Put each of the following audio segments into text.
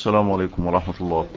السلام عليكم ورحمة الله.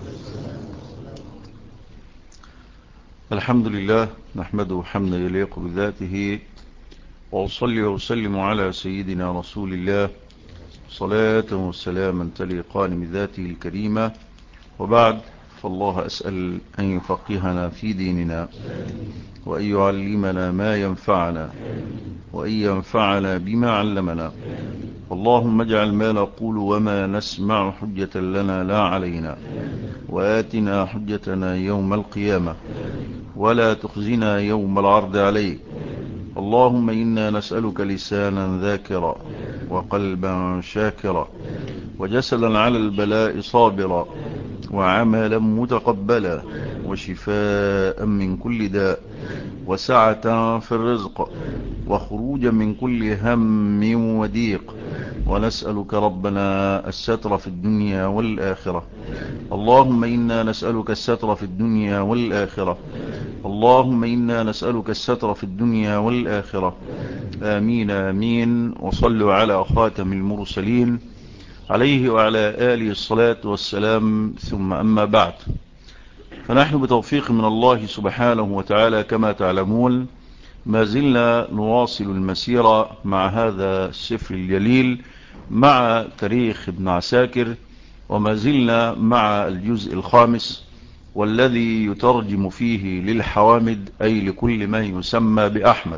الحمد لله نحمده حمدا يليق بذاته، وأصلي وأسلم على سيدنا رسول الله صلاة وسلاما تليقان بذاته الكريمة، وبعد، فالله أسأل أن يفقهنا في ديننا، وأن يعلمنا ما ينفعنا، وأن ينفعنا بما علمنا. اللهم اجعل ما نقول وما نسمع حجة لنا لا علينا، وآتنا حجتنا يوم القيامة، ولا تخزنا يوم العرض عليك. اللهم إنا نسألك لسانا ذاكرا، وقلبا شاكرا، وجسدا على البلاء صابرا، وعملا متقبلا، وشفاء من كل داء، وسعة في الرزق، وخروجا من كل هم وضيق. ونسألك ربنا الستر في الدنيا والآخرة. اللهم إنا نسألك الستر في الدنيا والآخرة. اللهم إنا نسألك الستر في الدنيا والآخرة. آمين آمين. وصلوا على خاتم المرسلين عليه وعلى آله الصلاة والسلام، ثم أما بعد، فنحن بتوفيق من الله سبحانه وتعالى كما تعلمون ما زلنا نواصل المسيرة مع هذا السفر الجليل، مع تاريخ ابن عساكر، وما زلنا مع الجزء الخامس، والذي يترجم فيه للحوامد، أي لكل ما يسمى بأحمد.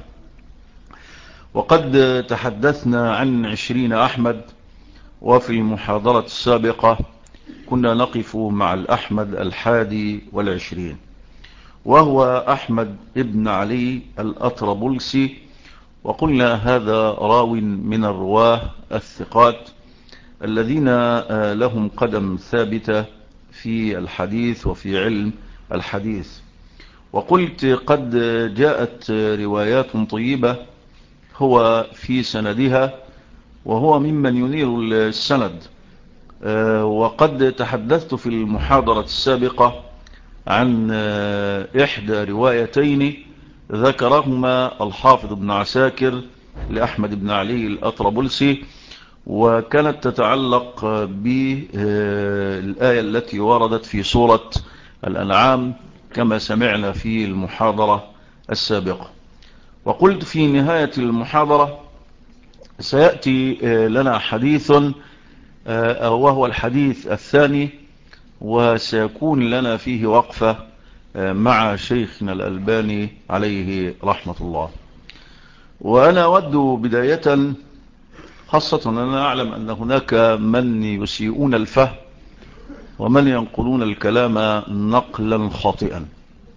وقد تحدثنا عن 20 أحمد، وفي المحاضرة السابقة كنا نقف مع الأحمد 21، وهو أحمد ابن علي الأطرابلسي. وقلنا هذا راو من الرواه الثقات الذين لهم قدم ثابتة في الحديث وفي علم الحديث. وقلت قد جاءت روايات طيبة هو في سندها، وهو ممن ينير السند. وقد تحدثت في المحاضرة السابقة عن إحدى روايتين ذكرهما الحافظ ابن عساكر لأحمد بن علي الأطرابلسي، وكانت تتعلق بالآية التي وردت في سورة الأنعام كما سمعنا في المحاضرة السابقة. وقلت في نهاية المحاضرة سيأتي لنا حديث، وهو الحديث الثاني، وسيكون لنا فيه وقفة مع شيخنا الألباني عليه رحمة الله. وأنا أود بداية، خاصة أنا أعلم أن هناك من يسيئون الفهم ومن ينقلون الكلام نقلا خاطئا.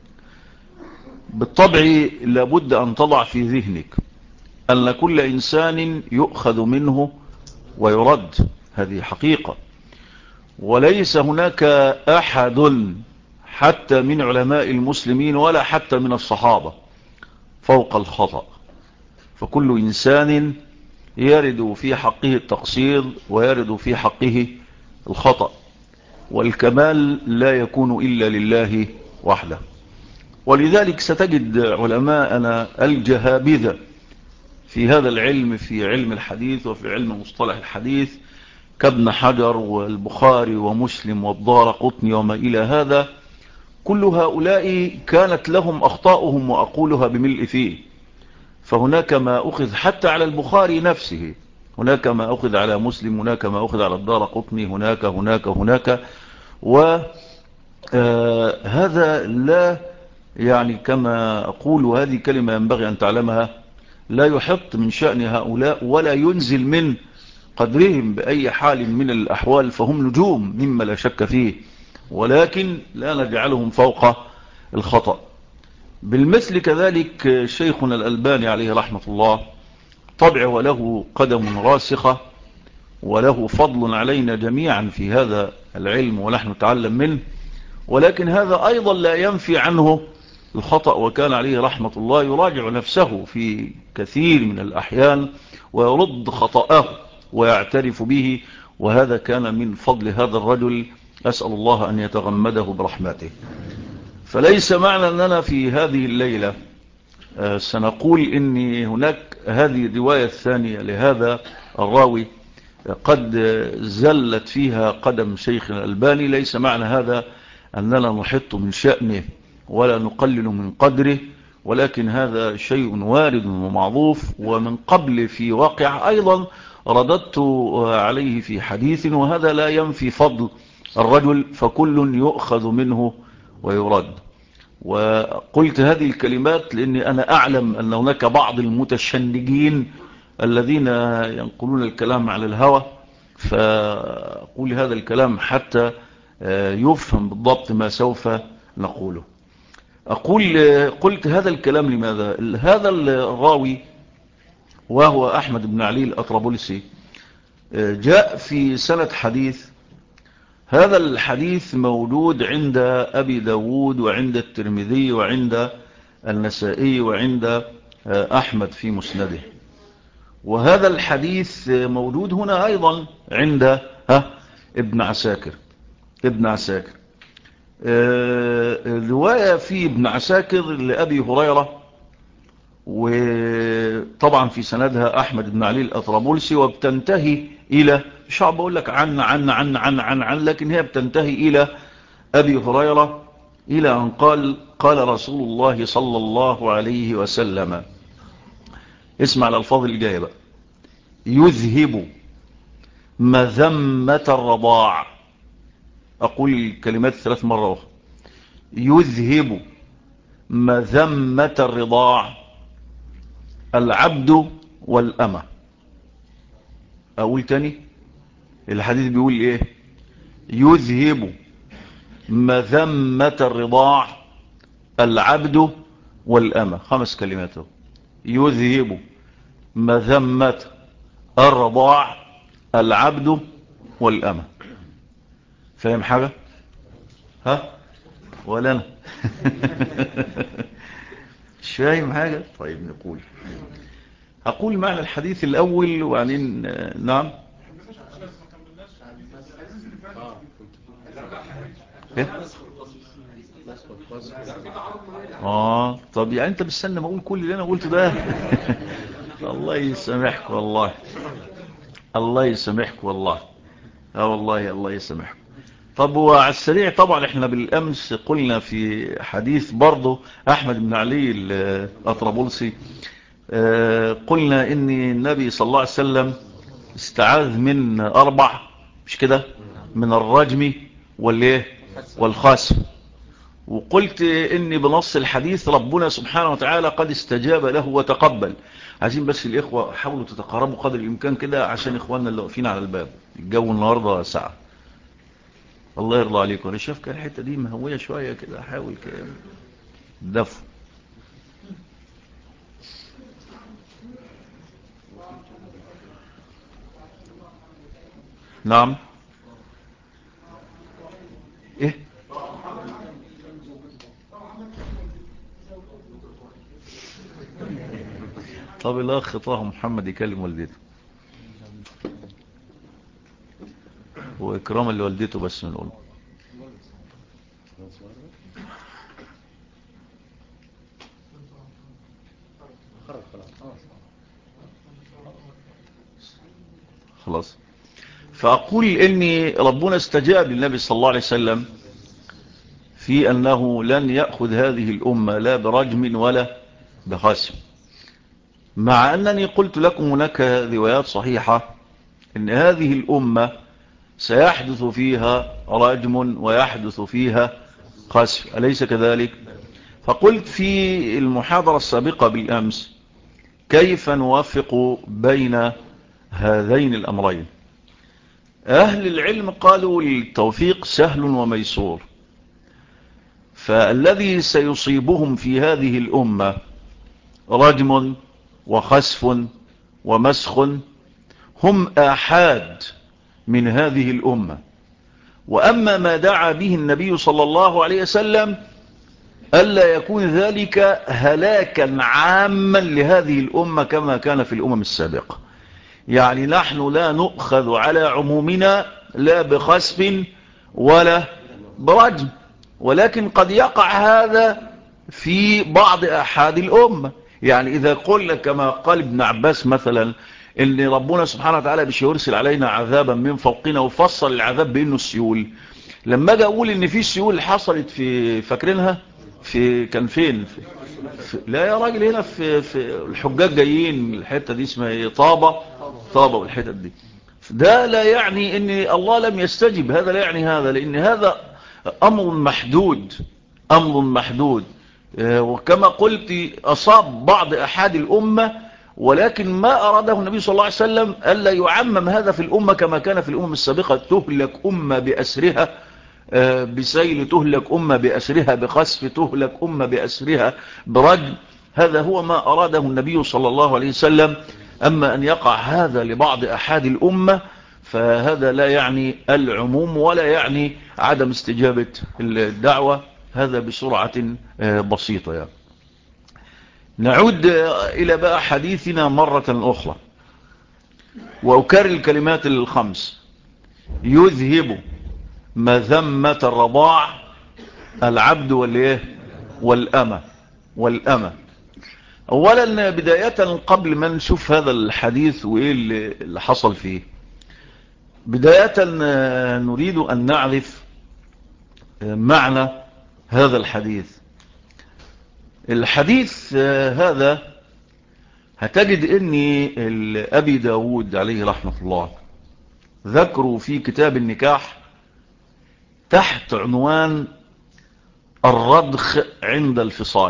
بالطبع لابد أن تضع في ذهنك أن كل إنسان يؤخذ منه ويرد، هذه حقيقة، وليس هناك أحد حتى من علماء المسلمين ولا حتى من الصحابة فوق الخطأ، فكل إنسان يرد في حقه التقصير ويرد في حقه الخطأ، والكمال لا يكون إلا لله وحده. ولذلك ستجد علماءنا الجهابذة في هذا العلم، في علم الحديث وفي علم مصطلح الحديث، كابن حجر والبخاري ومسلم والدارقطني وما إلى هذا، كل هؤلاء كانت لهم أخطاؤهم وأقولها بملء فيه. فهناك ما أخذ حتى على البخاري نفسه، هناك ما أخذ على مسلم، هناك ما أخذ على الدارقطني، هناك. وهذا لا يعني كما أقول، هذه كلمة ينبغي أن تعلمها، لا يحط من شأن هؤلاء ولا ينزل من قدرهم بأي حال من الأحوال، فهم نجوم مما لا شك فيه، ولكن لا نجعلهم فوق الخطأ. بالمثل كذلك شيخنا الألباني عليه رحمة الله، طبع وله قدم راسخة وله فضل علينا جميعا في هذا العلم ونحن نتعلم منه، ولكن هذا أيضا لا ينفي عنه الخطأ، وكان عليه رحمة الله يراجع نفسه في كثير من الأحيان ويرد خطأه ويعترف به، وهذا كان من فضل هذا الرجل، أسأل الله أن يتغمده برحمته. فليس معنى أننا في هذه الليلة سنقول إن هناك هذه الرواية الثانية لهذا الراوي قد زلت فيها قدم شيخنا الألباني، ليس معنى هذا أننا نحط من شأنه ولا نقلل من قدره، ولكن هذا شيء وارد ومعروف. ومن قبل في واقع أيضا رددت عليه في حديث، وهذا لا ينفي فضل الرجل، فكل يؤخذ منه ويرد. وقلت هذه الكلمات لأني أنا أعلم أن هناك بعض المتشنجين الذين ينقلون الكلام على الهوى، فأقول هذا الكلام حتى يفهم بالضبط ما سوف نقوله. قلت هذا الكلام لماذا؟ هذا الراوي وهو أحمد بن علي الأطرابلسي جاء في سنة حديث. هذا الحديث موجود عند أبي داود وعند الترمذي وعند النسائي وعند أحمد في مسنده، وهذا الحديث موجود هنا أيضا عند ابن عساكر. رواية في ابن عساكر لأبي هريرة، وطبعا في سندها أحمد بن علي الأطرابلسي، وبتنتهي إلى مش عم بقول لك عن لكن هي بتنتهي إلى أبي هريرة، إلى أن قال رسول الله صلى الله عليه وسلم. اسمع الألفاظ اللي جاية بقى: يذهب مذمة الرضاع. أقول الكلمات 3 مرات: يذهب مذمة الرضاع العبد والأمة. أقول تاني، الحديث بيقول إيه؟ يذهب مذمة الرضاع العبد والأمة. 5 كلمات. يذهب مذمة الرضاع العبد والأمة. فاهم حاجة؟ ولا أنا؟ مش فاهم حاجة؟ طيب نقول. أقول معنى الحديث الأول وبعدين نعم. طب يعني انت بتستنى ما اقول كل اللي انا قلته ده؟ الله يسامحك والله، الله يسامحك والله. والله الله يسامحك. طب وعلى السريع، طبعا احنا بالامس قلنا في حديث برضه احمد بن علي الأطرابلسي، قلنا ان النبي صلى الله عليه وسلم استعاذ من 4، مش كده؟ من الرجم والخسف. وقلت ان بنص الحديث ربنا سبحانه وتعالى قد استجاب له وتقبل. عايزين بس الاخوة حاولوا تتقربوا قدر الامكان كده عشان اخواننا اللي واقفين على الباب. الجو النهاردة ساعة. الله يرضى عليكم. انا شايف كده الحتة دي مهوية شوية كده، حاول كده دفو. نعم. ايه؟ طب الاخ طه محمد يكلم والدته، واكراما لوالدته بس من الأم. خلاص. فأقول إني ربنا استجاب للنبي صلى الله عليه وسلم في أنه لن يأخذ هذه الأمة لا برجم ولا بخسف، مع أنني قلت لكم هناك روايات صحيحة إن هذه الأمة سيحدث فيها رجم ويحدث فيها خسف، أليس كذلك؟ فقلت في المحاضرة السابقة بالأمس كيف نوفق بين هذين الأمرين. أهل العلم قالوا التوفيق سهل وميسور، فالذي سيصيبهم في هذه الأمة رجم وخسف ومسخ هم آحاد من هذه الأمة. وأما ما دعا به النبي صلى الله عليه وسلم ألا يكون ذلك هلاكا عاما لهذه الأمة كما كان في الأمم السابقة. يعني نحن لا نؤخذ على عمومنا لا بخسف ولا برجم، ولكن قد يقع هذا في بعض أحد الأمة. يعني إذا قلنا كما قال ابن عباس مثلا ان ربنا سبحانه وتعالى مش يرسل علينا عذابا من فوقنا، وفصل العذاب بانه السيول. لما اجي اقول ان في سيول حصلت في فاكرينها كان فين لا يا راجل، هنا في الحجاج جايين الحته دي اسمها ايه، طابه والحتت دي. ده لا يعني ان الله لم يستجب، هذا لا يعني هذا، لان هذا امر محدود، امر محدود. وكما قلت اصاب بعض احد الامه، ولكن ما اراده النبي صلى الله عليه وسلم الا يعمم هذا في الامه كما كان في الامم السابقه. تهلك امه باسرها بسيل، تهلك امه باسرها بخسف، تهلك امه باسرها برجم. هذا هو ما اراده النبي صلى الله عليه وسلم. اما ان يقع هذا لبعض احد الامه فهذا لا يعني العموم ولا يعني عدم استجابة الدعوة، هذا بسرعة بسيطة يعني. نعود إلى بقى حديثنا مرة أخرى، وأكرر الكلمات الخمس: يذهب مذمة الرضاع العبد والأمة. أولا بداية قبل ما نشوف هذا الحديث وإيه اللي حصل فيه، بداية نريد أن نعرف معنى هذا الحديث هذا هتجد ان أبي داود عليه رحمة الله ذكروا في كتاب النكاح تحت عنوان الرضخ عند الفصال.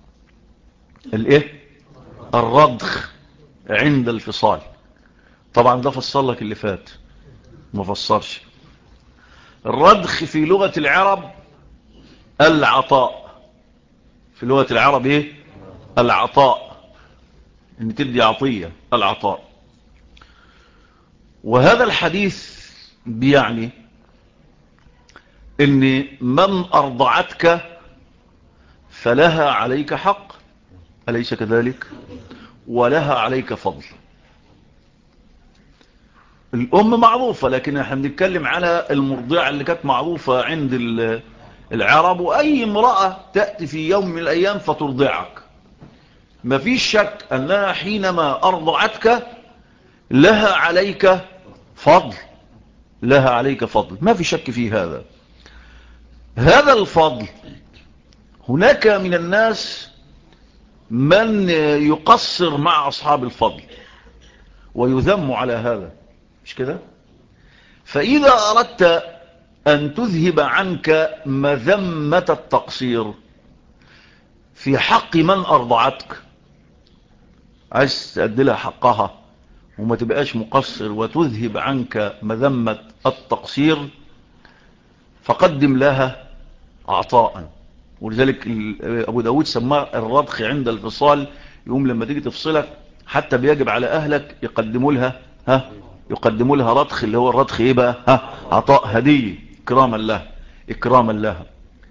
الرضخ عند الفصال. طبعا ده فصل لك اللي فات، ما فسرش. الرضخ في لغة العرب العطاء، في لغة العرب العطاء، ان تدي عطية، العطاء. وهذا الحديث بيعني ان من ارضعتك فلها عليك حق، أليس كذلك؟ ولها عليك فضل. الأم معروفة، لكن احنا بنتكلم على المرضعة اللي كانت معروفة عند العرب، وأي امرأة تأتي في يوم من الأيام فترضعك ما فيش شك أنها حينما أرضعتك لها عليك فضل، لها عليك فضل، ما في شك في هذا. هذا الفضل هناك من الناس من يقصر مع أصحاب الفضل ويذم على هذا، مش كده؟ فإذا أردت أن تذهب عنك مذمة التقصير في حق من أرضعتك، عايز تأدي لها حقها وما تبقاش مقصر وتذهب عنك مذمة التقصير، فقدم لها عطاء. ولذلك أبو داود سماه الرضخ عند الفصال. يقوم لما تيجي تفصلك حتى بيجب على أهلك يقدموا لها رضخ، اللي هو الرضخ عطاء، هدية، إكراما لها.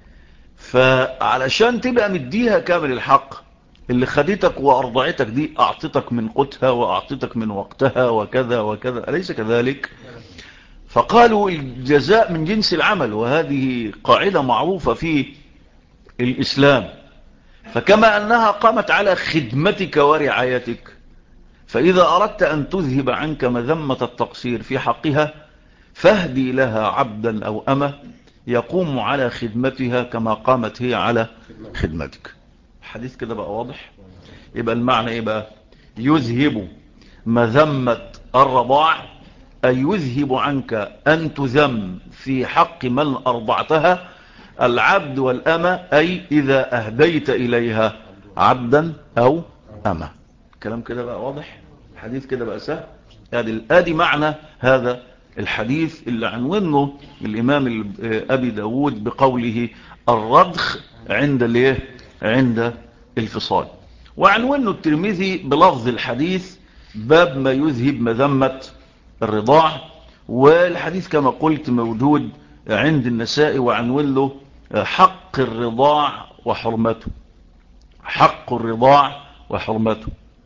فعلشان تبقى مديها كامل الحق، اللي خدتك وأرضعتك دي أعطتك من قوتها وأعطتك من وقتها وكذا وكذا، أليس كذلك؟ فقالوا الجزاء من جنس العمل، وهذه قاعدة معروفة في الإسلام. فكما أنها قامت على خدمتك ورعايتك، فإذا أردت أن تذهب عنك مذمة التقصير في حقها فاهدي لها عبدا أو أمة يقوم على خدمتها كما قامت هي على خدمتك. الحديث كده بقى واضح؟ يبقى المعنى بقى؟ يذهب مذمة الرضاع، أي يذهب عنك أن تذم في حق من أرضعتها، العبد والأمة، أي إذا أهديت إليها عبدا أو أمة. الكلام كده بقى واضح؟ الحديث كده بقى سهل. ادي معنى هذا الحديث اللي عنوانه الإمام أبي داود بقوله الرضخ عند الفصال. وعنوانه الترمذي بلفظ الحديث باب ما يذهب مذمة الرضاع. والحديث كما قلت موجود عند النسائي، وعنوانه حق الرضاع وحرمته. حق الرضاع وحرمته.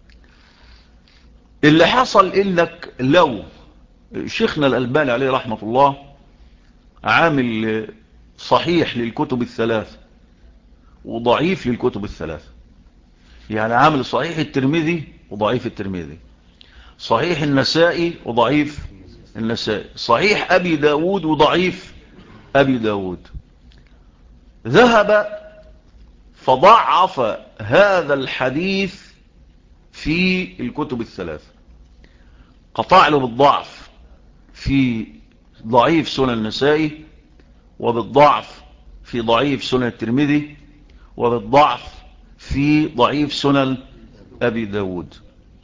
اللي حصل إنك لو شيخنا الألباني عليه رحمة الله عامل صحيح للكتب الثلاث وضعيف للكتب الثلاث، يعني عامل صحيح الترمذي وضعيف الترمذي، صحيح النسائي وضعيف النسائي، صحيح أبي داود وضعيف أبي داود. ذهب فضعف هذا الحديث في الكتب الثلاثة، قطع له بالضعف في ضعيف سنن النسائي، وبالضعف في ضعيف سنن الترمذي، وبالضعف في ضعيف سنن أبي داود.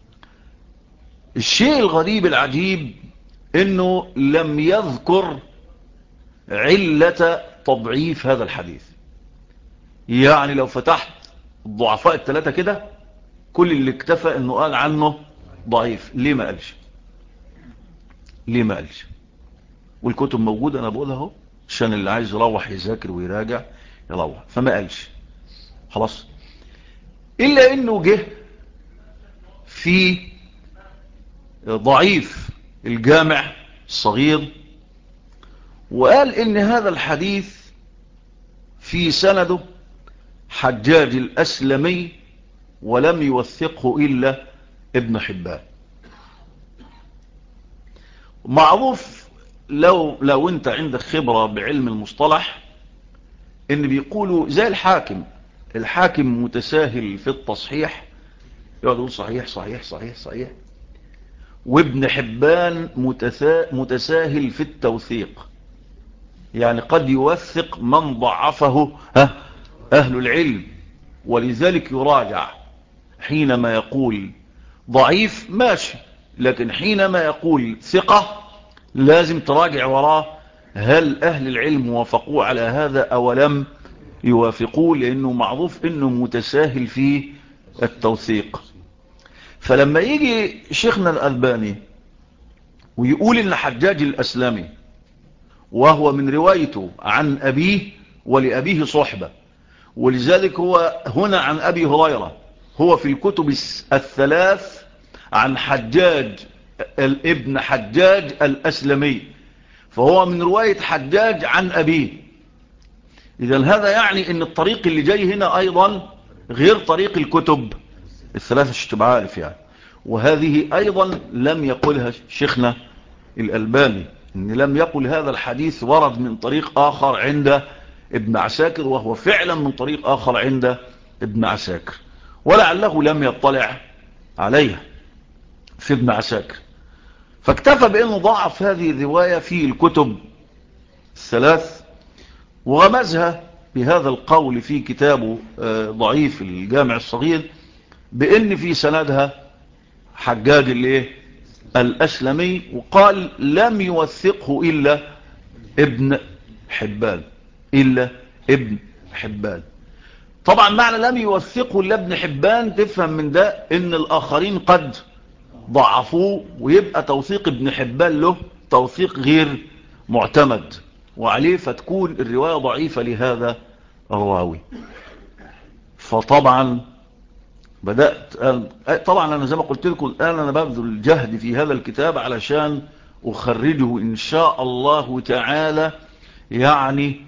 الشيء الغريب العجيب انه لم يذكر علة تضعيف هذا الحديث. يعني لو فتحت الضعفاء الثلاثة كده، كل اللي اكتفى انه قال عنه ضعيف. ليه ما قالش؟ ليه ما قالش؟ والكتب موجودة، انا بقولها اهو عشان اللي عايز يروح يذاكر ويراجع يروح. فما قالش خلاص، الا انه جه في ضعيف الجامع الصغير وقال ان هذا الحديث في سنده حجاج الأسلمي ولم يوثقه إلا ابن حبان. معروف لو انت عندك خبرة بعلم المصطلح ان بيقولوا زي الحاكم متساهل في التصحيح، يقعد يقول صحيح صحيح صحيح صحيح، وابن حبان متساهل في التوثيق، يعني قد يوثق من ضعفه أهل العلم، ولذلك يراجع. حينما يقول ضعيف ماشي، لكن حينما يقول ثقة لازم تراجع وراه هل أهل العلم وافقوا على هذا أو لم يوافقوا، لأنه معروف أنه متساهل في التوثيق. فلما يجي شيخنا الألباني ويقول إن حجاج الأسلمي وهو من روايته عن أبيه ولأبيه صحبة، ولذلك هو هنا عن أبي هريرة، هو في الكتب الثلاث عن حجاج ابن حجاج الأسلمي، فهو من رواية حجاج عن أبيه. إذن هذا يعني أن الطريق اللي جاي هنا أيضا غير طريق الكتب الثلاثة، تبقى عارف يعني. وهذه أيضا لم يقلها شيخنا الألباني، أن لم يقل هذا الحديث ورد من طريق آخر عند ابن عساكر، وهو فعلا من طريق آخر عند ابن عساكر، ولعله لم يطلع عليها في ابن عساكر، فاكتفى بأنه ضعف هذه الرواية في الكتب الثلاث، وغمزها بهذا القول في كتابه ضعيف الجامع الصغير، بأن في سندها حجاج الأسلمي، وقال لم يوثقه إلا ابن حبان. طبعا معنى لم يوثقه إلا ابن حبان تفهم من ده ان الآخرين قد ضعفوه، ويبقى توثيق ابن حبان له توثيق غير معتمد، وعليه فتكون الرواية ضعيفة لهذا الراوي. فطبعا طبعا أنا زي ما قلت لكم الآن أنا ببذل الجهد في هذا الكتاب علشان أخرجه إن شاء الله تعالى، يعني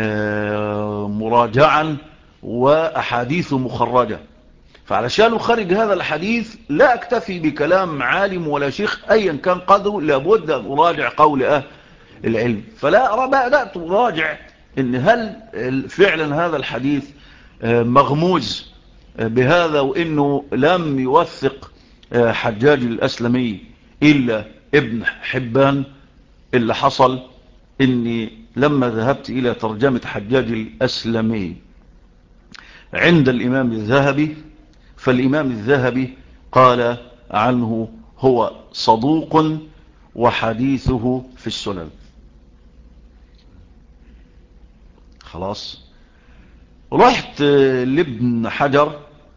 مراجعا وأحاديث مخرجة. فعلشان أخرج هذا الحديث لا أكتفي بكلام عالم ولا شيخ أيا كان قدره، لابد أن أراجع قول أهل العلم. فلا بدأت أراجع إن هل فعلا هذا الحديث مغموز بهذا، وإنه لم يوثق حجاج الأسلمي إلا ابن حبان. اللي حصل إني لما ذهبت إلى ترجمة حجاج الأسلمي عند الإمام الذهبي، فالإمام الذهبي قال عنه هو صدوق وحديثه في السنن. خلاص، رحت لابن حجر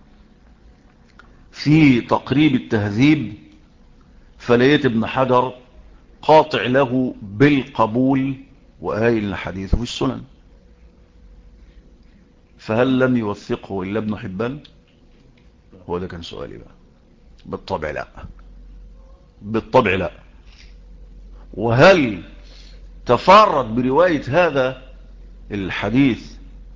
في تقريب التهذيب، فلقيت ابن حجر قاطع له بالقبول وقايل الحديث في السنن. فهل لم يوثقه إلا ابن حبان؟ هو ده كان سؤالي بقى. بالطبع لا، بالطبع لا. وهل تفرد برواية هذا الحديث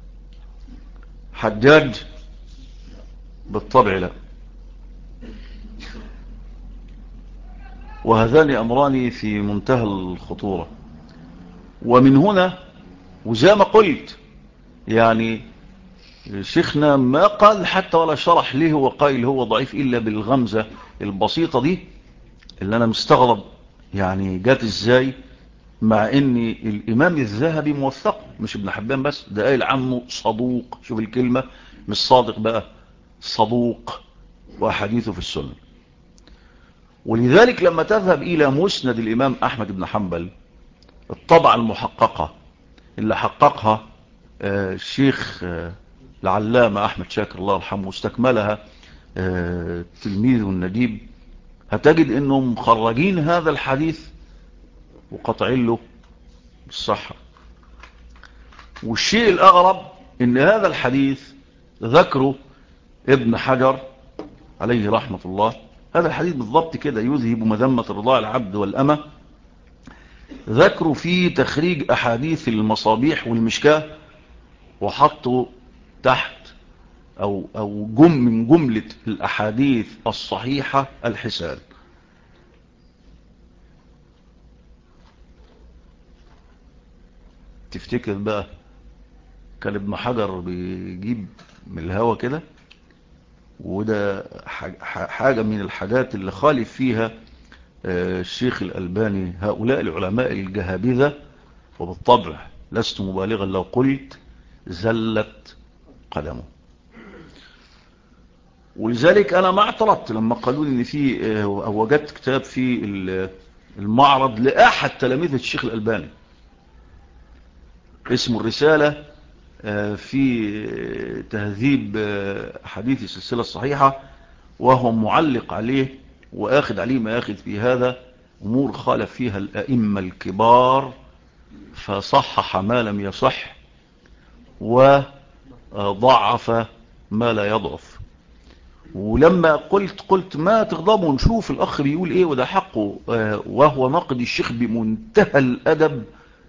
حجاج؟ بالطبع لا. وهذان أمران في منتهى الخطورة. ومن هنا وزي ما قلت يعني شيخنا ما قال حتى ولا شرح ليه هو قائل هو ضعيف إلا بالغمزة البسيطة دي اللي أنا مستغرب يعني جات إزاي، مع ان الامام الذهبي موثق مش ابن حبان بس، ده قايل عنه صدوق. شوف الكلمة، مش صادق بقى، صدوق وحديثه في السنة. ولذلك لما تذهب الى مسند الامام احمد بن حنبل الطبعة المحققة اللي حققها الشيخ العلامة احمد شاكر الله يرحمه واستكملها تلميذه النديب، هتجد انهم مخرجين هذا الحديث وقطعين له الصحة. والشيء الأغرب ان هذا الحديث ذكره ابن حجر عليه رحمة الله، هذا الحديث بالضبط كده يذهب مذمة رضاع العبد والأمة، ذكروا في تخريج أحاديث المصابيح والمشكاة وحطوا تحت أو من جملة الأحاديث الصحيحة الحسان. تفتكر بقى كان ابن حجر بيجيب من الهوا كده؟ وده حاجة من الحاجات اللي خالف فيها الشيخ الألباني هؤلاء العلماء الجهابذة، وبالطبع لست مبالغا لو قلت زلت قدمه. ولذلك أنا ما اعترضت لما قالوا لي إن في وجدت كتاب في المعرض لأحد تلاميذ الشيخ الألباني اسمه الرسالة في تهذيب حديث السلسلة الصحيحة، وهو معلق عليه وآخذ عليه ما ياخذ في هذا أمور خالف فيها الأئمة الكبار فصحح ما لم يصح وضعف ما لا يضعف. ولما قلت ما تغضبوا نشوف الأخ بيقول إيه وده حقه، وهو ناقد الشيخ بمنتهى الأدب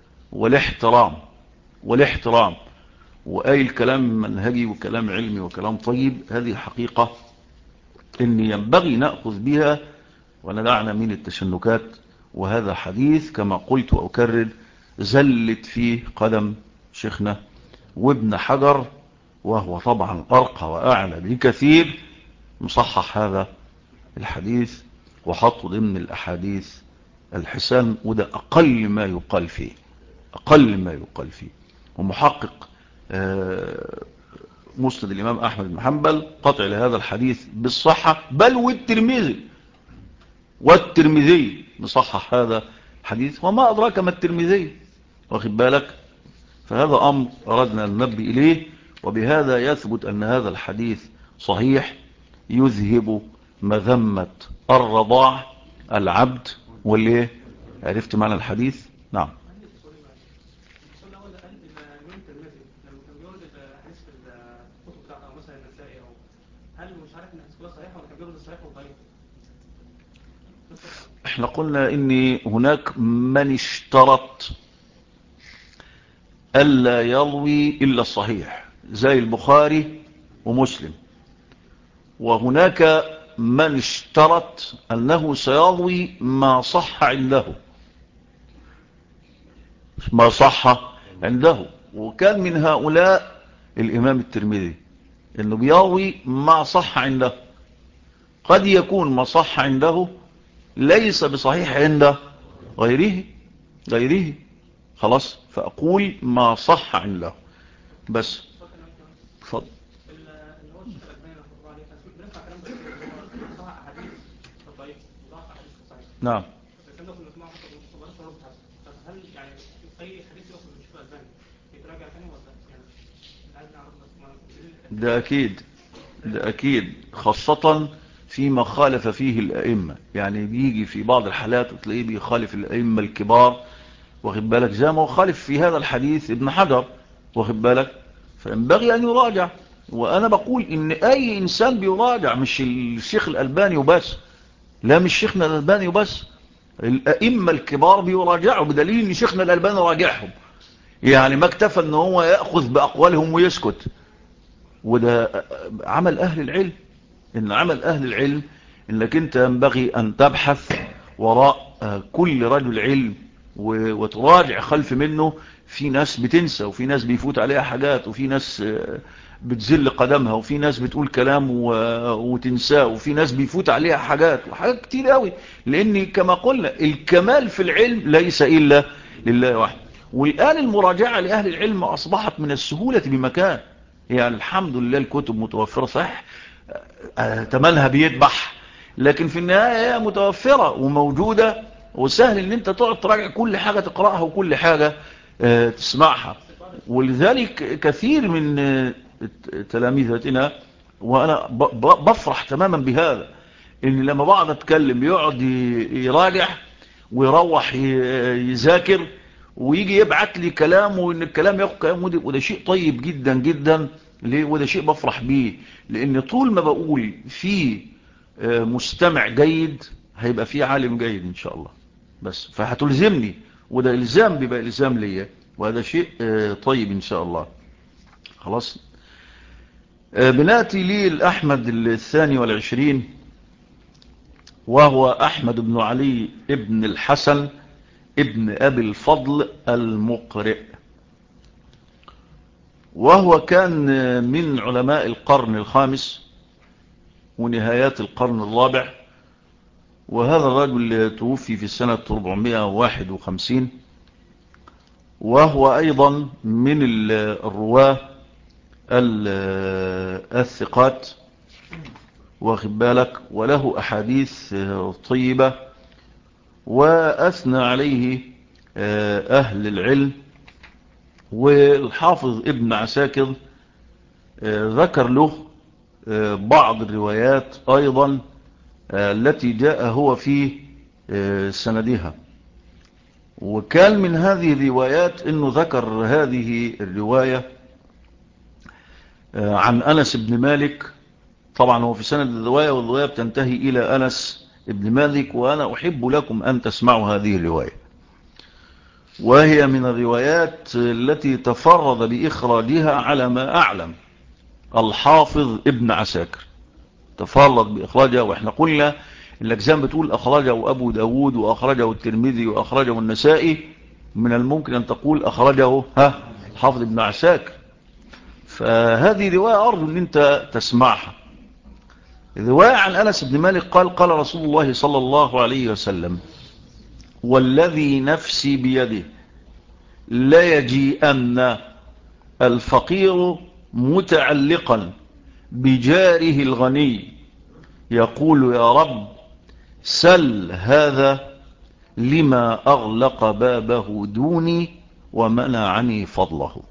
والاحترام وقايل كلام منهجي وكلام علمي وكلام طيب. هذه حقيقة إن ينبغي نأخذ بها وندعنا من التشنكات. وهذا حديث كما قلت وأكرر زلت فيه قدم شيخنا وابن حجر، وهو طبعا أرقى وأعلى بكثير، مصحح هذا الحديث وحطه ضمن الأحاديث الحسان. وده أقل ما يقال فيه. ومحقق مسند الإمام أحمد بن حنبل قطع لهذا الحديث بالصحة، بل والترمذي مصحح هذا الحديث. وما أدراك ما الترمذي، واخد بالك؟ فهذا أمر أردنا أن ننبه إليه، وبهذا يثبت أن هذا الحديث صحيح يذهب مذمة الرضاع العبد. واللي عرفت معنى الحديث؟ نعم. احنا قلنا ان هناك من اشترط ألا يروي إلا الصحيح زي البخاري ومسلم، وهناك من اشترط أنه سيروي ما صح عنده، وكان من هؤلاء الإمام الترمذي أنه بيروي ما صح عنده. قد يكون ما صح عنده ليس بصحيح عند غيره خلاص، فأقول ما صح عنده بس. اتفضل. نعم. ده أكيد خاصة فيما خالف فيه الأئمة، يعني بيجي في بعض الحالات وتلاقيه بيخالف الأئمة الكبار، واخد بالك؟ زي ما هو خالف في هذا الحديث ابن حجر، واخد بالك؟ فينبغي أن يراجع. وأنا بقول إن أي إنسان بيراجع، مش الشيخ الألباني وبس، لا مش شيخنا الألباني وبس، الأئمة الكبار بيراجعوا، بدليل إن شيخنا الألباني راجعهم، يعني ما اكتفى إن هو يأخذ بأقوالهم ويسكت. وده عمل أهل العلم، إن عمل أهل العلم إنك أنت ينبغي أن تبحث وراء كل رجل علم وتراجع خلف منه. في ناس بتنسى، وفي ناس بيفوت عليها حاجات، وفي ناس بتزل قدمها، وفي ناس بتقول كلام وتنساه، وفي ناس بيفوت عليها وحاجات كتير قوي. لان كما قلنا الكمال في العلم ليس الا لله وحده. والآن المراجعة لأهل العلم أصبحت من السهولة بمكان. يعني الحمد لله الكتب متوفرة، صح تمنها بيدبح، لكن في النهاية هي متوفرة وموجودة، وسهل ان انت تقعد تراجع كل حاجة تقرأها وكل حاجة تسمعها. ولذلك كثير من تلاميذتنا، وانا بفرح تماما بهذا، ان لما بعض اتكلم بيقعد يراجع ويروح يذاكر ويجي يبعت لي كلام، وان الكلام ياخد كلام، وده شيء طيب جدا جدا. ليه؟ وده شيء بفرح بيه، لان طول ما بقول في مستمع جيد هيبقى في عالم جيد ان شاء الله. بس فهتلزمني، وده الزام بيبقى الزام ليا، وهذا شيء طيب ان شاء الله. خلاص. بناتي لي الأحمد 22، وهو أحمد بن علي ابن الحسن ابن أبي الفضل المقرئ، وهو كان من علماء القرن الخامس ونهايات القرن الرابع. وهذا الرجل توفي في سنة 451، وهو أيضا من الرواة الثقات، واخد بالك، وله أحاديث طيبة، وأثنى عليه أهل العلم. والحافظ ابن عساكر ذكر له بعض الروايات أيضا التي جاء هو في سندها. وكان من هذه الروايات أنه ذكر هذه الرواية عن أنس بن مالك. طبعا هو في سند الرواية، والرواية بتنتهي إلى أنس بن مالك، وأنا أحب لكم أن تسمعوا هذه الرواية، وهي من الروايات التي تفرد بإخراجها على ما أعلم الحافظ ابن عساكر، تفرد بإخراجها. وإحنا قلنا الأجزام بتقول أخرجه أبو داود وأخرجه الترمذي وأخرجه النسائي، من الممكن أن تقول أخرجه الحافظ ابن عساكر. فهذه رواية أرجو أن أنت تسمعها. رواية عن أنس بن مالك قال: قال رسول الله صلى الله عليه وسلم: والذي نفسي بيده ليجيئن الفقير متعلقا بجاره الغني يقول: يا رب سل هذا لما أغلق بابه دوني ومنعني فضله.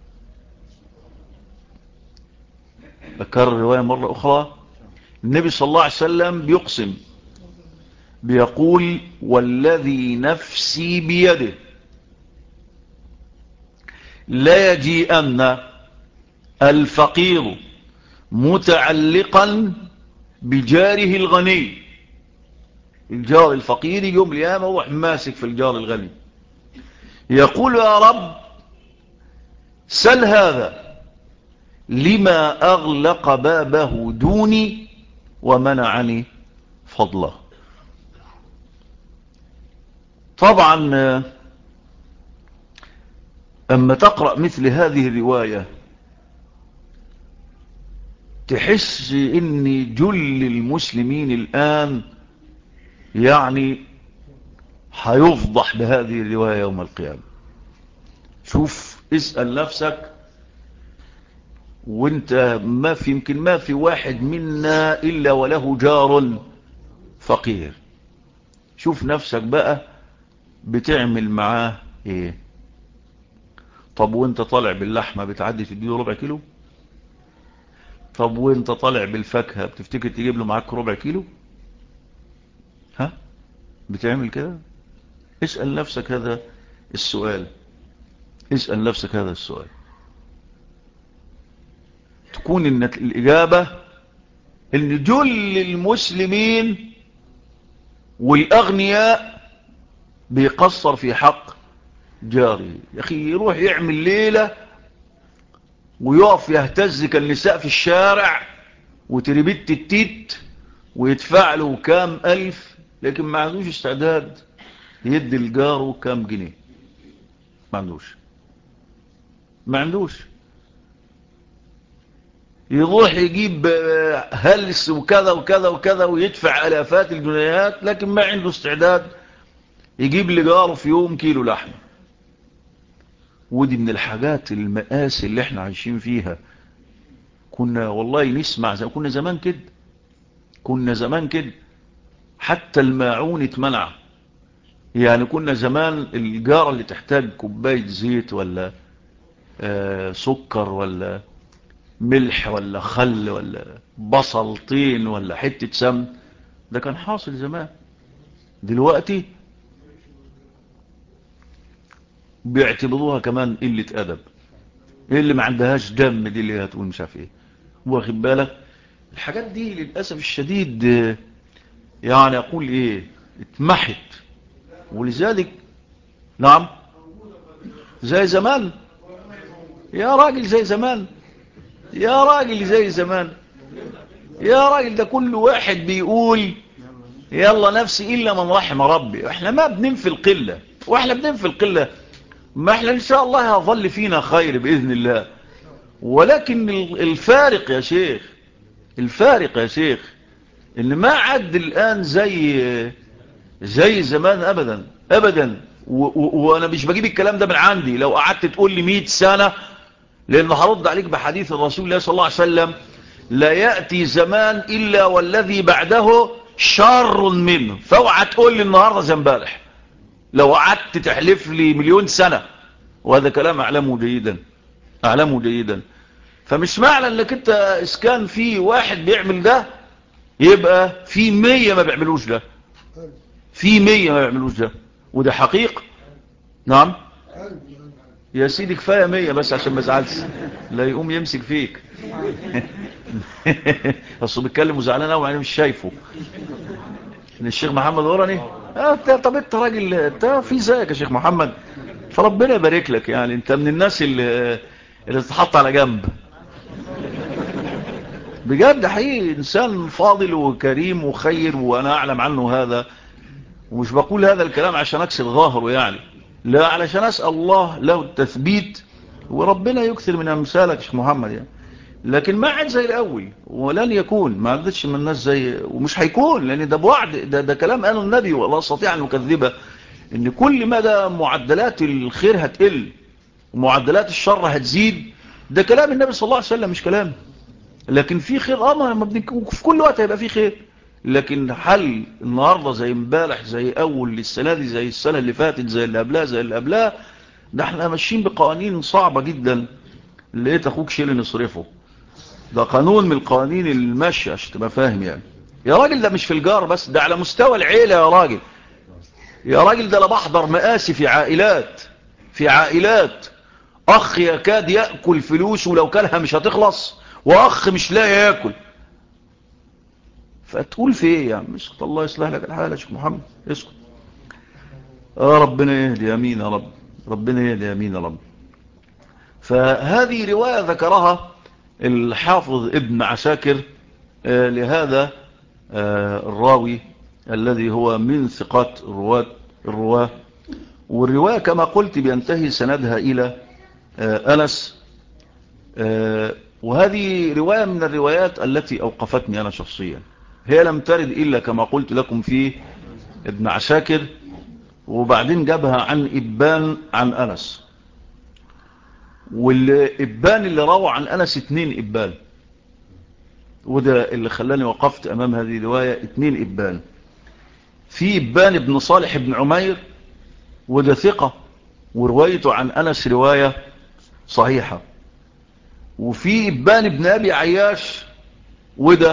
أكرر الرواية مرة أخرى. النبي صلى الله عليه وسلم بيقسم، بيقول: والذي نفسي بيده لا يجيئن الفقير متعلقا بجاره الغني. الجار الفقير يوم القيامة هو ماسك في الجار الغني، يقول: يا رب سل هذا لما أغلق بابه دوني ومنعني فضله. طبعا أما تقرأ مثل هذه الرواية تحس إن جل المسلمين الآن يعني هيفضح بهذه الرواية يوم القيامة. شوف، اسأل نفسك، وانت يمكن ما في واحد منا إلا وله جار فقير. شوف نفسك بقى بتعمل معاه ايه. طب وانت طالع باللحمة بتعدي تديله ربع كيلو؟ طب وانت طالع بالفاكهة بتفتكر تجيب له معاك ربع كيلو؟ بتعمل كده؟ اسأل نفسك هذا السؤال، اسأل نفسك هذا السؤال، تكون إن الإجابة إن جل المسلمين والأغنياء بيقصر في حق جاري. يا أخي يروح يعمل ليلة ويقف يهتز كالنساء في الشارع وتربيت التيت ويدفع له كام ألف لكن ما عندوش استعداد يدي الجار كام جنيه. ما عندوش يروح يجيب هلس وكذا وكذا وكذا ويدفع الافات الجنيهات، لكن ما عنده استعداد يجيب لجاره في يوم كيلو لحمه. ودي من الحاجات المآسي اللي احنا عايشين فيها. كنا والله نسمع كنا زمان كده حتى الماعون اتمنع. يعني كنا زمان الجارة اللي تحتاج كوباية زيت ولا سكر ولا ملح ولا خل ولا بصل طين ولا حتة سمن، ده كان حاصل زمان. دلوقتي بيعتبروها كمان قلة أدب. ايه اللي ما عندهاش دم دي اللي هتقول مش عارف ايه، واخد بالك؟ الحاجات دي للأسف الشديد يعني أقول ايه اتمحت. ولذلك نعم زي زمان يا راجل، زي زمان يا راجل، زي زمان يا راجل. ده كل واحد بيقول يلا نفسي إلا من رحم ربي. احنا ما بننفي القلة، واحنا بننفي القلة، ما احنا ان شاء الله هظل فينا خير بإذن الله. ولكن الفارق يا شيخ ان ما عد الآن زي زمان ابدا ابدا. وانا مش بجيب الكلام ده من عندي. لو قعدت تقول لي 100 سنة، لان هرد عليك بحديث الرسول الله صلى الله عليه وسلم: لا يأتي زمان إلا والذي بعده شر منه. فاوعى تقول لي النهاردة زي امبارح، لو قعدت تحلف لي مليون سنة. وهذا كلام أعلمه جيدا. فمش معنى انك انت اسكان في واحد بيعمل ده يبقى في 100 ما بيعملوش ده، وده حقيقة. نعم يا سيدي كفاية 100 بس عشان ما ازعلش لا يقوم يمسك فيك. اصله بيتكلم وزعلان قوي يعني مش شايفه. الشيخ محمد ورني طب انت راجل انت في زيك يا شيخ محمد، فربنا يبارك لك. يعني انت من الناس اللي تتحط على جنب بجد حقيقي. انسان فاضل وكريم وخير، وانا اعلم عنه هذا. ومش بقول هذا الكلام عشان اكسر ظاهره يعني، لا، علشان اسال الله له التثبيت وربنا يكثر من امثالك يا شيخ محمد يعني. لكن ما عاد زي الاول، ولن يكون. ما عادتش من الناس زي، ومش هيكون، لان ده بوعد، ده كلام قاله النبي ولا استطيع ان اكذبه. ان كل مدى معدلات الخير هتقل ومعدلات الشر هتزيد. ده كلام النبي صلى الله عليه وسلم مش كلام. لكن في خير في كل وقت هيبقى في خير. لكن هل النهاردة زي امبارح زي اول السنة دي زي السنة اللي فاتت زي اللي قبلها زي اللي قبلها؟ ده احنا ماشيين بقوانين صعبة جدا. لقيت اخوك شيل نصرفه، ده قانون من القوانين الماشية عشان تبقى فاهم يعني. يا راجل ده مش في الجار بس، ده على مستوى العيلة يا راجل. يا راجل ده انا بحضر مآسي في عائلات اخ يكاد يأكل فلوس ولو كلها مش هتخلص، واخ مش لاقي ياكل. فتقول في ايه يعني؟ اسكت، الله يصلح لك الحال يا شيخ محمد، اسكت. ربنا يهدي، امين يا رب. ربنا يهدي، امين يا رب. فهذه رواية ذكرها الحافظ ابن عساكر لهذا الراوي الذي هو من ثقات الرواة. والرواية كما قلت بينتهي سندها إلى أنس. وهذه رواية من الروايات التي أوقفتني أنا شخصيا. هي لم ترد إلا كما قلت لكم في ابن عساكر، وبعدين جابها عن إبان عن أنس. والإبان اللي روى عن أنس 2 إبان، وده اللي خلاني وقفت أمام هذه الرواية. 2 إبان. في إبان بن صالح بن عمير، وده ثقة وروايته عن أنس رواية صحيحة. وفي إبان بن أبي عياش، وده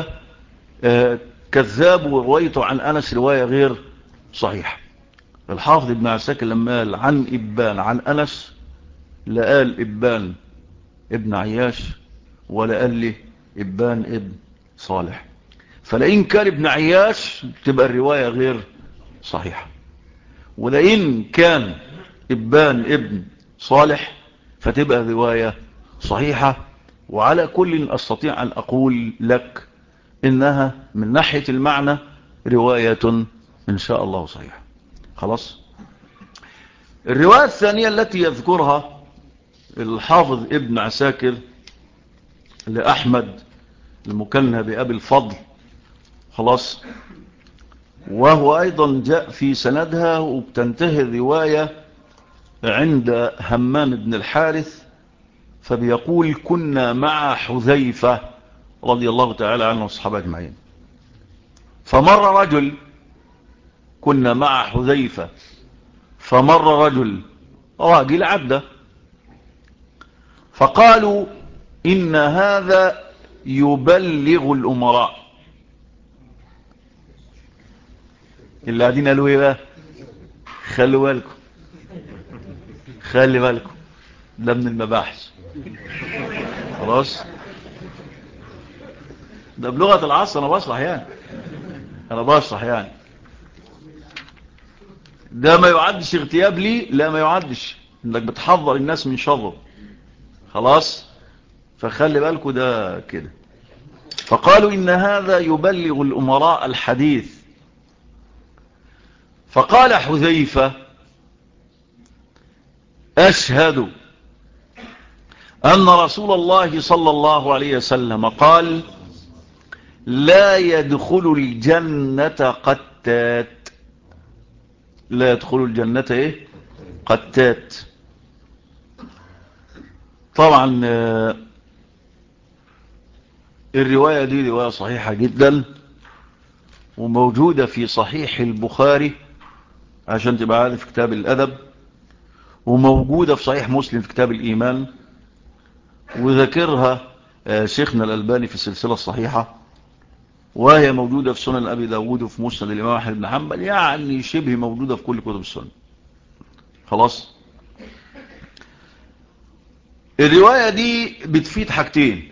كذاب وروايته عن أنس رواية غير صحيحة. الحافظ ابن عساكر لما قال عن إبان عن أنس، لا قال إبان ابن عياش ولا قال لي إبان ابن صالح. فلئن كان ابن عياش تبقى الرواية غير صحيحة، ولئن كان إبان ابن صالح فتبقى الرواية صحيحة. وعلى كل أستطيع أن أقول لك إنها من ناحية المعنى رواية إن شاء الله صحيح. خلاص. الرواية الثانية التي يذكرها الحافظ ابن عساكر لأحمد المكنى بأبي الفضل، خلاص، وهو أيضا جاء في سندها، وبتنتهي الرواية عند همام بن الحارث، فبيقول كنا مع حذيفة رضي الله تعالى عنه والصحابة أجمعين، فمر رجل، كنا مع حذيفة فمر رجل، راجل عبده، فقالوا إن هذا يبلغ الأمراء. اللي قاعدين قالوا ايه بقى؟ خلوا بالكم، خلي بالكم، ده من المباحث. خلاص، ده بلغة العصر، انا بشرح يعني ده ما يعدش اغتياب لي، لا ما يعدش، انك بتحضر الناس من شره. خلاص، فخلي بالكم ده كده. فقالوا إن هذا يبلغ الأمراء الحديث. فقال حذيفة أشهد أن رسول الله صلى الله عليه وسلم قال لا يدخل الجنة قتات. لا يدخل الجنة ايه؟ قتات. طبعا الرواية دي رواية صحيحة جدا، وموجودة في صحيح البخاري عشان تبقى عارف كتاب الأدب، وموجودة في صحيح مسلم في كتاب الإيمان، وذكرها شيخنا الألباني في السلسلة الصحيحة، وهي موجودة في سنن أبي داود وفي مسند الإمام أحمد بن حنبل، يعني شبه موجودة في كل كتب السنن. خلاص، الرواية دي بتفيد حاجتين،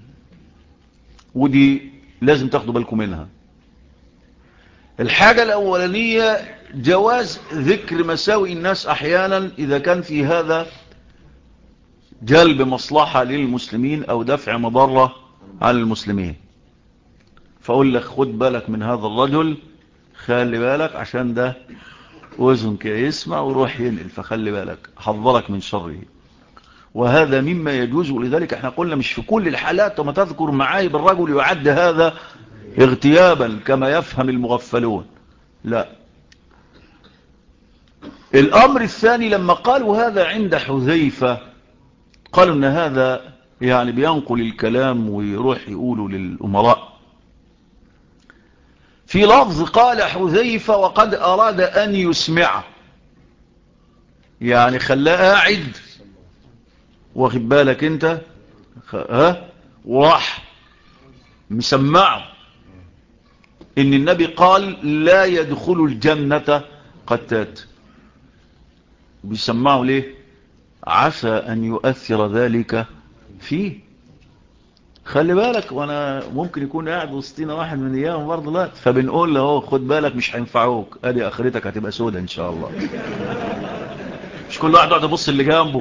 ودي لازم تاخدوا بالكم منها. الحاجة الأولانية جواز ذكر مساوئ الناس أحيانا إذا كان في هذا جلب مصلحة للمسلمين أو دفع مضرة عن المسلمين. فأقول لك خد بالك من هذا الرجل، خلي بالك عشان ده وزن كده يسمع ويروح ينقل، فخلي بالك، حذرك من شره. وهذا مما يجوز، ولذلك احنا قلنا مش في كل الحالات وما تذكر معايب الرجل يعد هذا اغتيابا كما يفهم المغفلون، لا. الأمر الثاني لما قالوا هذا عند حذيفة، قالوا ان هذا يعني بينقل الكلام ويروح يقوله للأمراء. في لفظ قال حذيفة وقد أراد أن يسمعه، يعني خلاه قاعد واخد بالك انت، وراح مسمعه ان النبي قال لا يدخل الجنة قتات. بيسمعه ليه؟ عسى ان يؤثر ذلك فيه. خلي بالك، وانا ممكن يكون قاعد وسطينا واحد من ايام برضه، لا، فبنقول له خد بالك مش هينفعوك، ادي اخرتك هتبقى سودة ان شاء الله. مش كل واحد يقعد يبص اللي جنبه.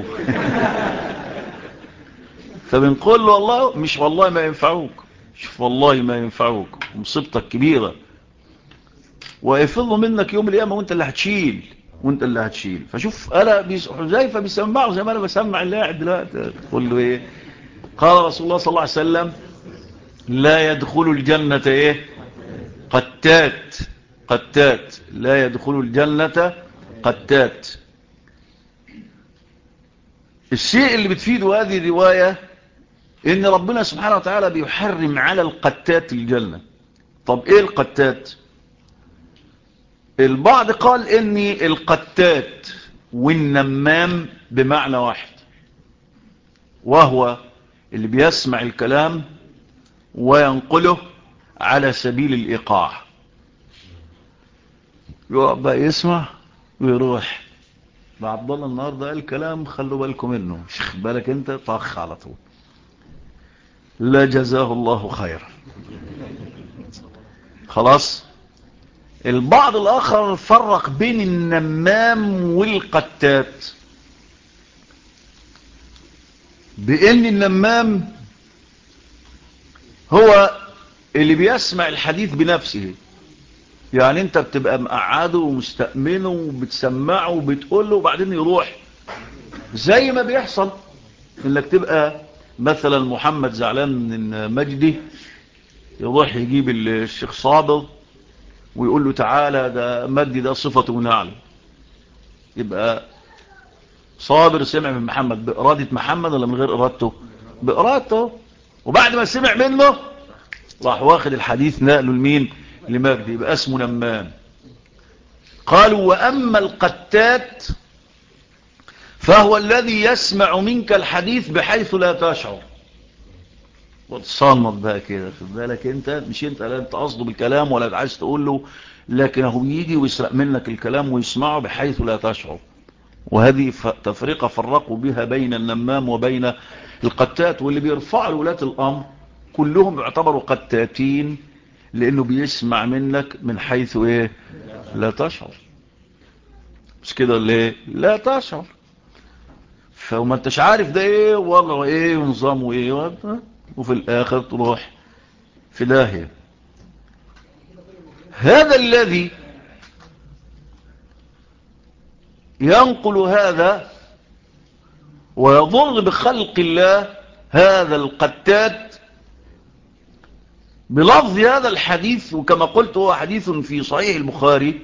فبنقول له والله مش، والله ما ينفعوك، شوف والله ما ينفعوك، مصيبتك كبيرة، ويفضوا منك يوم القيامة وانت اللي هتشيل. فشوف انا حذيفة بيسمعه زي ما انا بسمع اللي قاعد دلوقتي. تقول له ايه؟ قال رسول الله صلى الله عليه وسلم لا يدخل الجنة ايه؟ قتات. لا يدخل الجنة قتات. الشيء اللي بتفيده هذه الرواية ان ربنا سبحانه وتعالى بيحرم على القتات الجنة. طب ايه القتات؟ البعض قال ان القتات والنمام بمعنى واحد، وهو اللي بيسمع الكلام وينقله على سبيل الإيقاع، يقعد بقى يسمع ويروح. عبد الله النهارده قال كلام خلوا بالكم منه، مش خد بالك انت، طخ على طول، لا جزاه الله خيرا. خلاص. البعض الآخر فرق بين النمام والقتات، بأن النمام هو اللي بيسمع الحديث بنفسه، يعني انت بتبقى مقعده ومستأمنه وبتسمعه وبتقول له وبعدين يروح، زي ما بيحصل انك تبقى مثلا محمد زعلان من مجدي، يروح يجيب الشيخ صابر ويقول له تعالى ده مجدي ده صفته ونعله. يبقى صابر سمع من محمد بإرادة محمد ولا من غير إرادته؟ بإرادته. وبعد ما سمع منه راح واخد الحديث نقله لمين؟ لمجدي، يبقى اسمه نمام. قالوا وأما القتات فهو الذي يسمع منك الحديث بحيث لا تشعر. وتصنف بقى كده، خد بالك انت مش انت لا انت قصده بالكلام ولا عايز تقول له، لكن هو يجي ويسرق منك الكلام ويسمعه بحيث لا تشعر. وهذه تفرقة فرقوا بها بين النمام وبين القتات. واللي بيرفع لولاة الأمر كلهم يعتبروا قتاتين، لأنه بيسمع منك من حيث ايه؟ لا تشعر. مش كده ليه؟ لا تشعر. فما انتش عارف ده ايه وضعه ايه ونظامه ايه، وفي الآخر تروح في داهية. هذا الذي ينقل هذا ويضر بخلق الله، هذا القتات، بلفظ هذا الحديث. وكما قلت هو حديث في صحيح البخاري: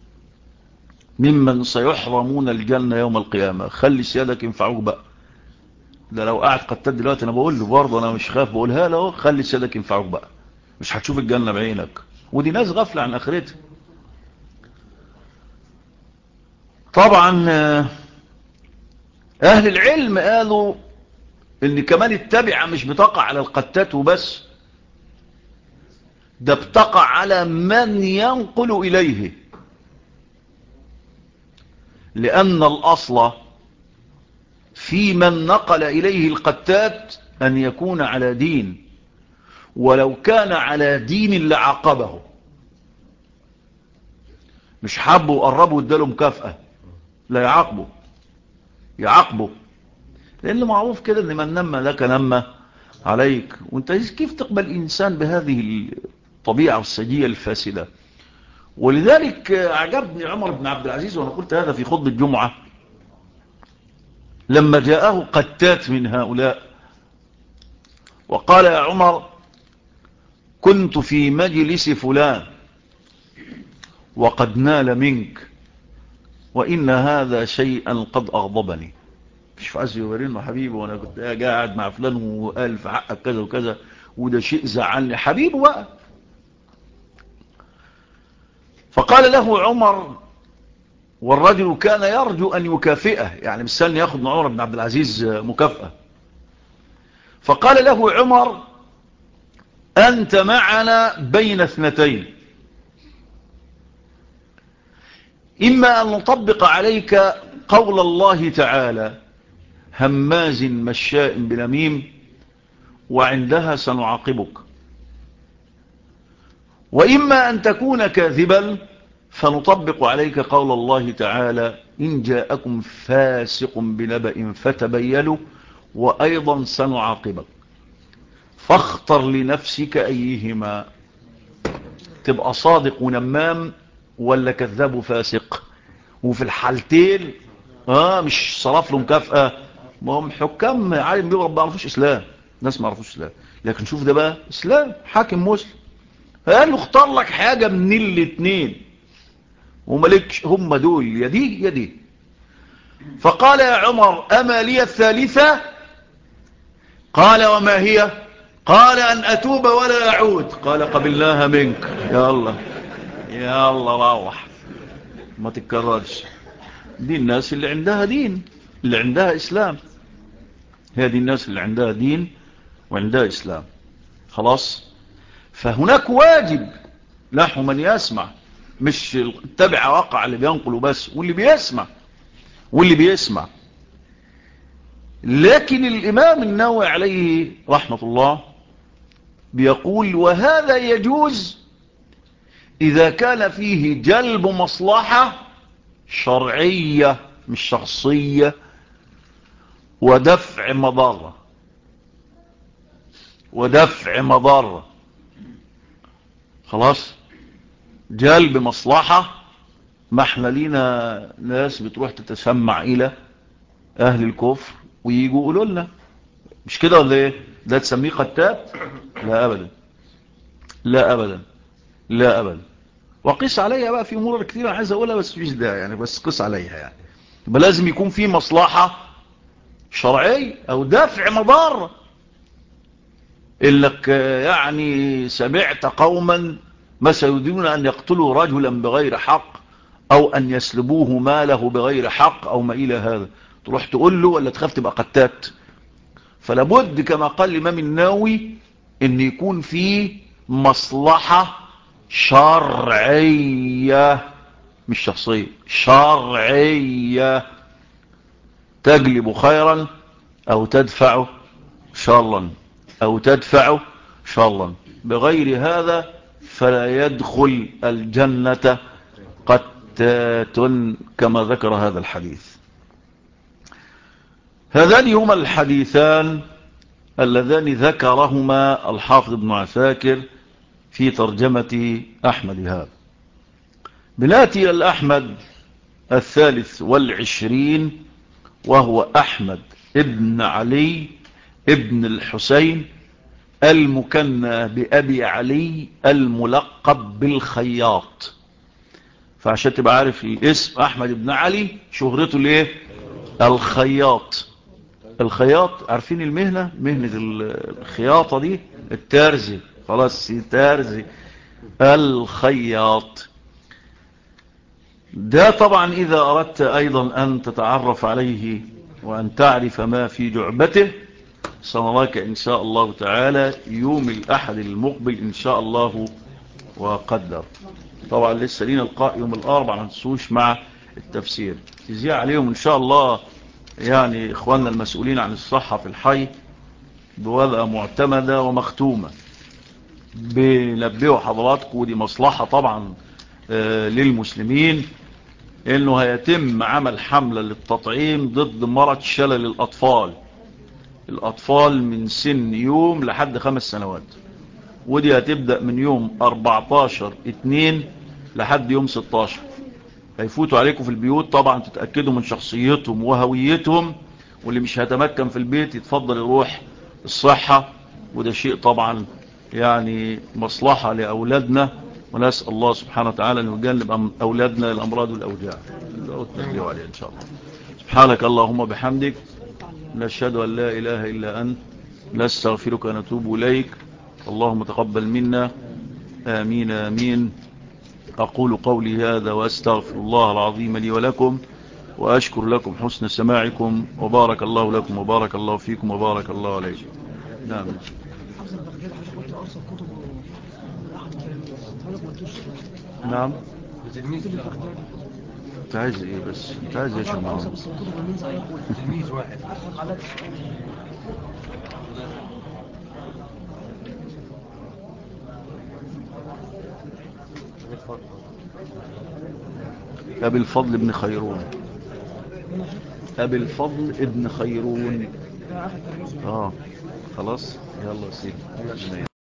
ممن سيحرمون الجنة يوم القيامة. خلي سيادك ينفعوك بقى. ده لو قاعد قتات دلوقتي انا بقول له برضه، انا مش خاف بقولها له، خلي سيادك ينفعوك بقى، مش هتشوف الجنة بعينك. ودي ناس غفلة عن اخرتها. طبعا اهل العلم قالوا ان كمان التبعة مش بتقع على القتات وبس، ده بتقع على من ينقل اليه. لان الاصل في من نقل اليه القتات ان يكون على دين، ولو كان على دين لعاقبه. مش حبوا وقربوا اداله مكافأة، لا يعاقبه. لأنه معروف كده ان من نمى لك نمى عليك. وانت كيف تقبل إنسان بهذه الطبيعة السجية الفاسدة؟ ولذلك أعجبني عمر بن عبد العزيز، وأنا قلت هذا في خطبة الجمعة، لما جاءه قتات من هؤلاء وقال: يا عمر، كنت في مجلس فلان وقد نال منك، وإن هذا شيئا قد أغضبني. مش عايز يورينه حبيبي، وانا كنت قاعد مع فلان وقال في حقك كذا وكذا، وده شيء زعلني حبيبه بقى. فقال له عمر، والرجل كان يرجو أن يكافئه، يعني مستني ياخد من عمر بن عبد العزيز مكافأة. فقال له عمر: أنت معنا بين اثنتين، إما أن نطبق عليك قول الله تعالى: هماز مشاء بنميم، وعندها سنعاقبك، وإما أن تكون كاذبا فنطبق عليك قول الله تعالى: إن جاءكم فاسق بنبأ فتبينوا، وأيضا سنعاقبك، فاختر لنفسك أيهما. تبقى صادق ونمام ولا كذاب وفاسق؟ وفي الحالتين مش صرف له مكافأة. ما هم حكام عالم بيقرب ما يعرفوش إسلام، ناس ما يعرفوش إسلام. لكن شوف ده بقى إسلام، حاكم مسلم، قال له اختار لك حاجة من الاتنين وملكش، هم دول يا دي يا دي. فقال: يا عمر، أما لي الثالثة؟ قال: وما هي؟ قال: أن أتوب ولا أعود. قال: قبلناها منك، يا الله يا الله، روح ما تتكررش. دي الناس اللي عندها دين، اللي عندها إسلام. هذه الناس اللي عندها دين وعندها إسلام. خلاص. فهناك واجب نحو من يسمع، مش التبع واقع اللي بينقله بس، واللي بيسمع. لكن الإمام النووي عليه رحمة الله بيقول: وهذا يجوز إذا كان فيه جلب مصلحة شرعية مش شخصية، ودفع مضرة. خلاص. جلب مصلحة، ما احنا لينا ناس بتروح تتسمع الى اهل الكفر ويجوا يقولوا لنا، مش كده ولا ايه؟ ده تسميه قتال؟ لا ابدا، لا ابدا، لا ابدا. وقيس عليها بقى في امور كتير عايز اقولها بس مش ده يعني، بس قيس عليها يعني. يبقى لازم يكون في مصلحة شرعية او دافع مضار. انك يعني سمعت قوما مثلا يريدون ان يقتلوا رجلا بغير حق او ان يسلبوه ماله بغير حق او ما الى هذا، تروح تقول له ولا تخاف تبقى قتات؟ فلابد كما قال الامام النووي ان يكون في مصلحة شرعية، مش شخصية، شرعية، تجلب خيرا او تدفع شرا، او تدفع شرا. بغير هذا فلا يدخل الجنة قتات كما ذكر هذا الحديث. هذان هما الحديثان اللذان ذكرهما الحافظ ابن عساكر في ترجمة أحمد هذا. بناتي الأحمد 23، وهو أحمد ابن علي ابن الحسين المكنى بأبي علي الملقب بالخياط. فعشان تبقى عارف الاسم أحمد ابن علي شهرته ليه؟ الخياط. الخياط عارفين المهنة، مهنة الخياطة دي التارزي، خلاص تارزي الخياط. ده طبعا إذا أردت أيضا أن تتعرف عليه وأن تعرف ما في جعبته سنراك إن شاء الله تعالى يوم الأحد المقبل إن شاء الله وقدر. طبعا لسه لينا القاء يوم الأربعاء ما تنسوش مع التفسير، تزيع عليهم إن شاء الله يعني إخواننا المسؤولين عن الصحة في الحي بوضع معتمدة ومختومة. بنبهوا حضراتكم، ودي مصلحة طبعا للمسلمين، انه هيتم عمل حملة للتطعيم ضد مرض شلل الأطفال. الأطفال من سن يوم لحد 5 سنوات، ودي هتبدأ من يوم 14/2 لحد يوم 16. هيفوتوا عليكم في البيوت طبعا، تتأكدوا من شخصيتهم وهويتهم، واللي مش هيتمكن في البيت يتفضل يروح الصحة. وده شيء طبعا يعني مصلحة لأولادنا، ونسأل الله سبحانه وتعالى أن يجنب أولادنا الأمراض والأوجاع والتنبيه عليه إن شاء الله. سبحانك اللهم بحمدك، نشهد أن لا إله إلا أنت، نستغفرك ونتوب إليك. اللهم تقبل منا، آمين آمين. أقول قولي هذا وأستغفر الله العظيم لي ولكم، وأشكر لكم حسن سماعكم، وبارك الله لكم وبارك الله فيكم وبارك الله عليكم. نعم. نعم. انت عايز ايه بس؟ انت عايز ايه يا شمال؟ تلميذ واحد. أبي الفضل ابن خيرون. أبي الفضل ابن خيرون. خلاص يلا سيدي.